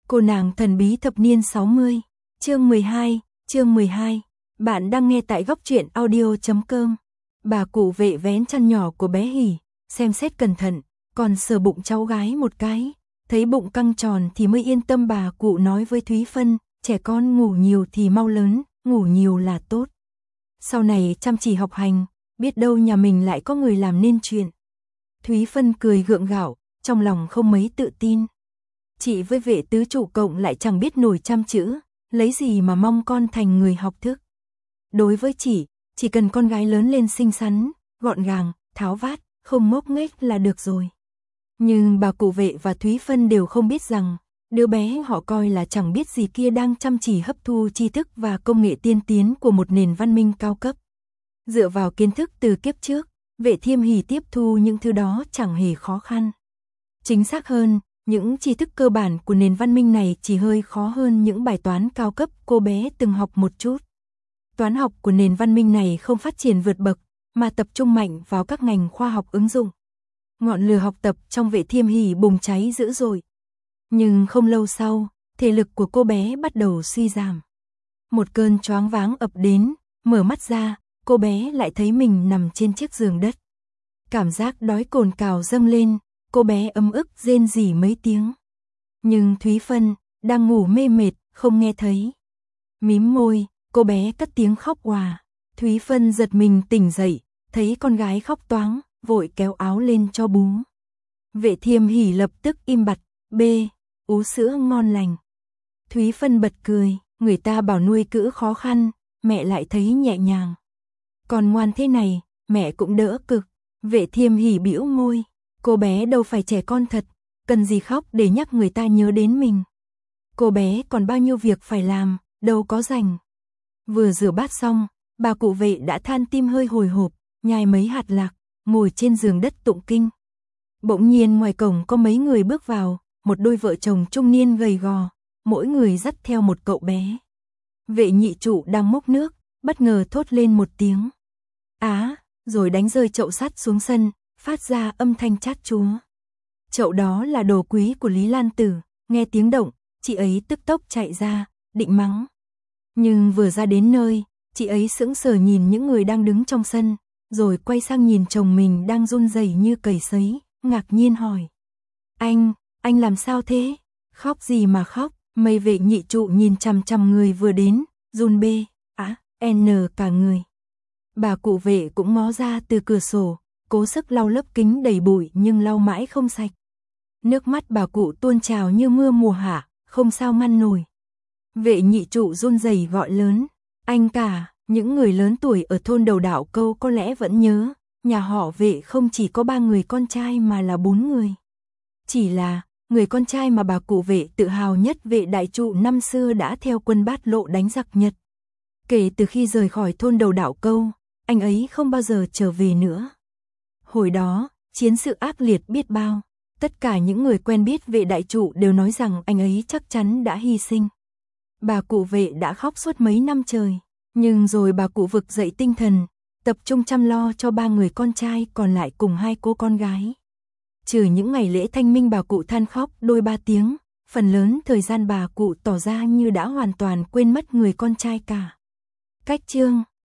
Cô nàng thần bí thập niên 60, chương 12. Bạn đang nghe tại góc truyện audio.com. Bà cụ vệ vén chăn nhỏ của bé Hỉ, xem xét cẩn thận, còn sờ bụng cháu gái một cái, thấy bụng căng tròn thì mới yên tâm. Bà cụ nói với Thúy Phân, trẻ con ngủ nhiều thì mau lớn, ngủ nhiều là tốt. Sau này chăm chỉ học hành, biết đâu nhà mình lại có người làm nên chuyện. Thúy Phân cười gượng gạo, trong lòng không mấy tự tin. Chị với Vệ tứ trụ cộng lại chẳng biết nổi trăm chữ, lấy gì mà mong con thành người học thức. Đối với chị, chỉ cần con gái lớn lên xinh xắn, gọn gàng, tháo vát, không ngốc nghếch là được rồi. Nhưng bà cụ Vệ và Thúy Phân đều không biết rằng, đứa bé họ coi là chẳng biết gì kia đang chăm chỉ hấp thu tri thức và công nghệ tiên tiến của một nền văn minh cao cấp. Dựa vào kiến thức từ kiếp trước, Vệ Thiêm Hỉ tiếp thu những thứ đó chẳng hề khó khăn. Chính xác hơn, những tri thức cơ bản của nền văn minh này chỉ hơi khó hơn những bài toán cao cấp cô bé từng học một chút. Toán học của nền văn minh này không phát triển vượt bậc, mà tập trung mạnh vào các ngành khoa học ứng dụng. Ngọn lửa học tập trong Vệ Thiêm Hỉ bùng cháy dữ dội. Nhưng không lâu sau, thể lực của cô bé bắt đầu suy giảm. Một cơn choáng váng ập đến, mở mắt ra, cô bé lại thấy mình nằm trên chiếc giường đất. Cảm giác đói cồn cào dâng lên, cô bé ấm ức rên rỉ mấy tiếng. Nhưng Thúy Phân, đang ngủ mê mệt, không nghe thấy. Mím môi, cô bé cất tiếng khóc òa. Thúy Phân giật mình tỉnh dậy, thấy con gái khóc toáng, vội kéo áo lên cho bú. Vệ Thiêm Hỉ lập tức im bặt, ú sữa ngon lành. Thúy Phân bật cười, người ta bảo nuôi cữ khó khăn, mẹ lại thấy nhẹ nhàng. Còn ngoan thế này, mẹ cũng đỡ cực. Vệ Thiêm Hỉ bĩu môi, cô bé đâu phải trẻ con thật, cần gì khóc để nhắc người ta nhớ đến mình. Cô bé còn bao nhiêu việc phải làm, đâu có rảnh. Vừa rửa bát xong, bà cụ Vệ đã than tim hơi hồi hộp, nhai mấy hạt lạc, ngồi trên giường đất tụng kinh. Bỗng nhiên ngoài cổng có mấy người bước vào, một đôi vợ chồng trung niên gầy gò, mỗi người dắt theo một cậu bé. Vệ nhị trụ đang múc nước, bất ngờ thốt lên một tiếng. Á, rồi đánh rơi chậu sắt xuống sân, phát ra âm thanh chát chúa. Chậu đó là đồ quý của Lý Lan Tử, nghe tiếng động, chị ấy tức tốc chạy ra, định mắng. Nhưng vừa ra đến nơi, chị ấy sững sờ nhìn những người đang đứng trong sân, rồi quay sang nhìn chồng mình đang run rẩy như cầy sấy, ngạc nhiên hỏi. Anh làm sao thế? Khóc gì mà khóc? Mây Vệ nhị trụ nhìn chằm chằm người vừa đến, run cả người. Bà cụ Vệ cũng ngó ra từ cửa sổ, cố sức lau lớp kính đầy bụi nhưng lau mãi không sạch. Nước mắt bà cụ tuôn trào như mưa mùa hạ, không sao ngăn nổi. Vệ nhị trụ run rẩy gọi lớn, anh cả. Những người lớn tuổi ở thôn Đầu Đạo Câu có lẽ vẫn nhớ, nhà họ Vệ không chỉ có 3 người con trai mà là 4 người. Chỉ là, người con trai mà bà cụ Vệ tự hào nhất, Vệ đại trụ năm xưa đã theo quân Bát Lộ đánh giặc Nhật. Kể từ khi rời khỏi thôn Đầu Đạo Câu, anh ấy không bao giờ trở về nữa. Hồi đó, chiến sự ác liệt biết bao, tất cả những người quen biết Vệ đại trụ đều nói rằng anh ấy chắc chắn đã hy sinh. Bà cụ Vệ đã khóc suốt mấy năm trời. Nhưng rồi bà cụ vực dậy tinh thần, tập trung chăm lo cho 3 người con trai còn lại cùng 2 cô con gái. Trừ những ngày lễ Thanh Minh bà cụ than khóc đôi 3 tiếng, phần lớn thời gian bà cụ tỏ ra như đã hoàn toàn quên mất người con trai cả. Cách chương